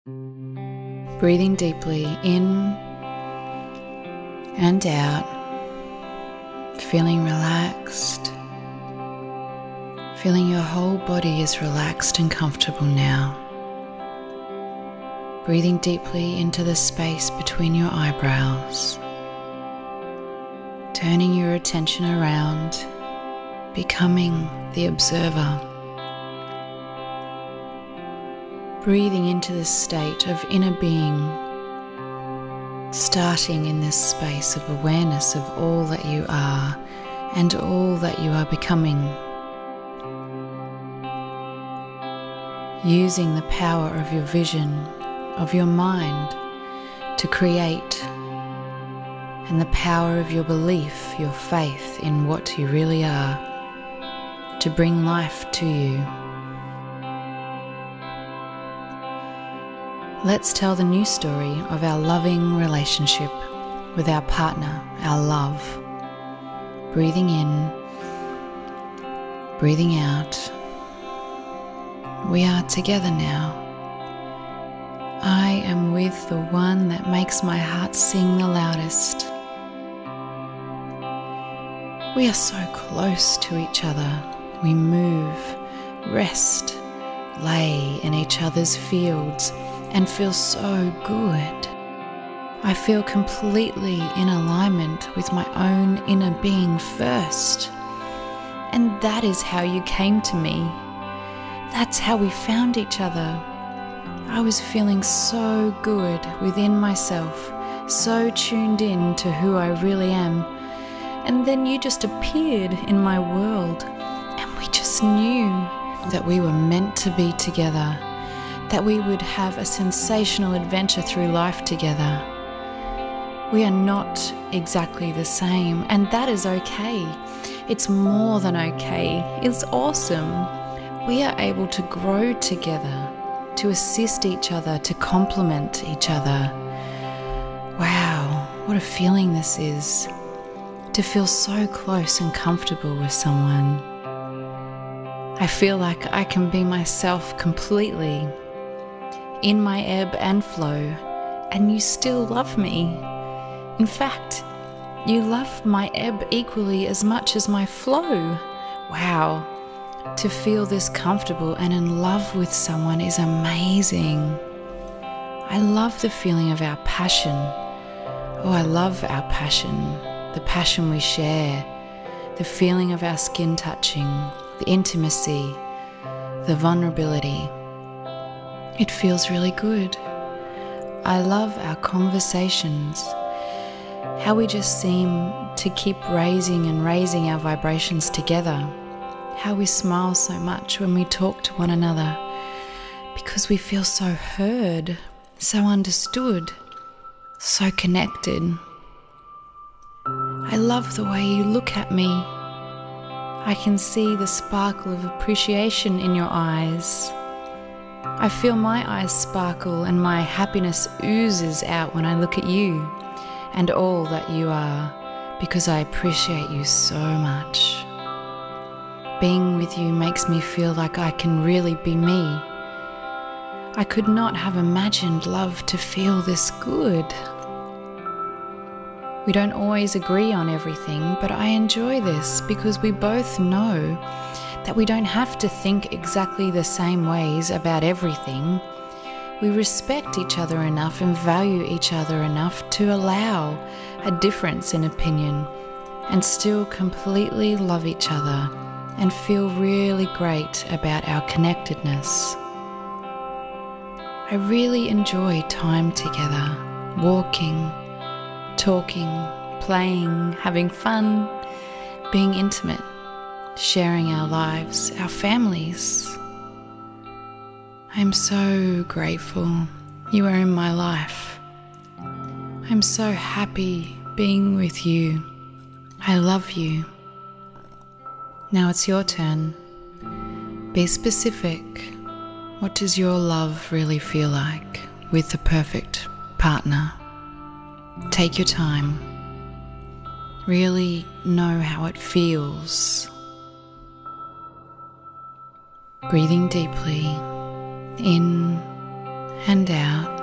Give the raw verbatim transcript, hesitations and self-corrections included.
Breathing deeply in and out, feeling relaxed, feeling your whole body is relaxed and comfortable now. Breathing deeply into the space between your eyebrows, turning your attention around, becoming the observer. Breathing into this state of inner being, starting in this space of awareness of all that you are and all that you are becoming. Using the power of your vision, of your mind, to create, and the power of your belief, your faith in what you really are, to bring life to you. Let's tell the new story of our loving relationship with our partner, our love. Breathing in, breathing out. We are together now. I am with the one that makes my heart sing the loudest. We are so close to each other. We move, rest, lay in each other's fields, and feel so good. I feel completely in alignment with my own inner being first. And that is how you came to me. That's how we found each other. I was feeling so good within myself, so tuned in to who I really am. And then you just appeared in my world, and we just knew that we were meant to be together, that we would have a sensational adventure through life together. We are not exactly the same, and that is okay. It's more than okay. It's awesome. We are able to grow together, to assist each other, to complement each other. Wow, what a feeling this is, to feel so close and comfortable with someone. I feel like I can be myself completely, in my ebb and flow, and you still love me. In fact, you love my ebb equally as much as my flow. Wow, to feel this comfortable and in love with someone is amazing. I love the feeling of our passion. Oh, I love our passion, the passion we share, the feeling of our skin touching, the intimacy, the vulnerability. It feels really good. I love our conversations, how we just seem to keep raising and raising our vibrations together, how we smile so much when we talk to one another, because we feel so heard, so understood, so connected. I love the way you look at me. I can see the sparkle of appreciation in your eyes. I feel my eyes sparkle and my happiness oozes out when I look at you and all that you are, because I appreciate you so much. Being with you makes me feel like I can really be me. I could not have imagined love to feel this good. We don't always agree on everything, but I enjoy this because we both know that we don't have to think exactly the same ways about everything. We respect each other enough and value each other enough to allow a difference in opinion and still completely love each other and feel really great about our connectedness. I really enjoy time together, walking, talking, playing, having fun, being intimate, sharing our lives, our families. I'm so grateful you are in my life. I'm so happy being with you. I love you. Now it's your turn. Be specific. What does your love really feel like with the perfect partner? Take your time. Really know how it feels. Breathing deeply in and out.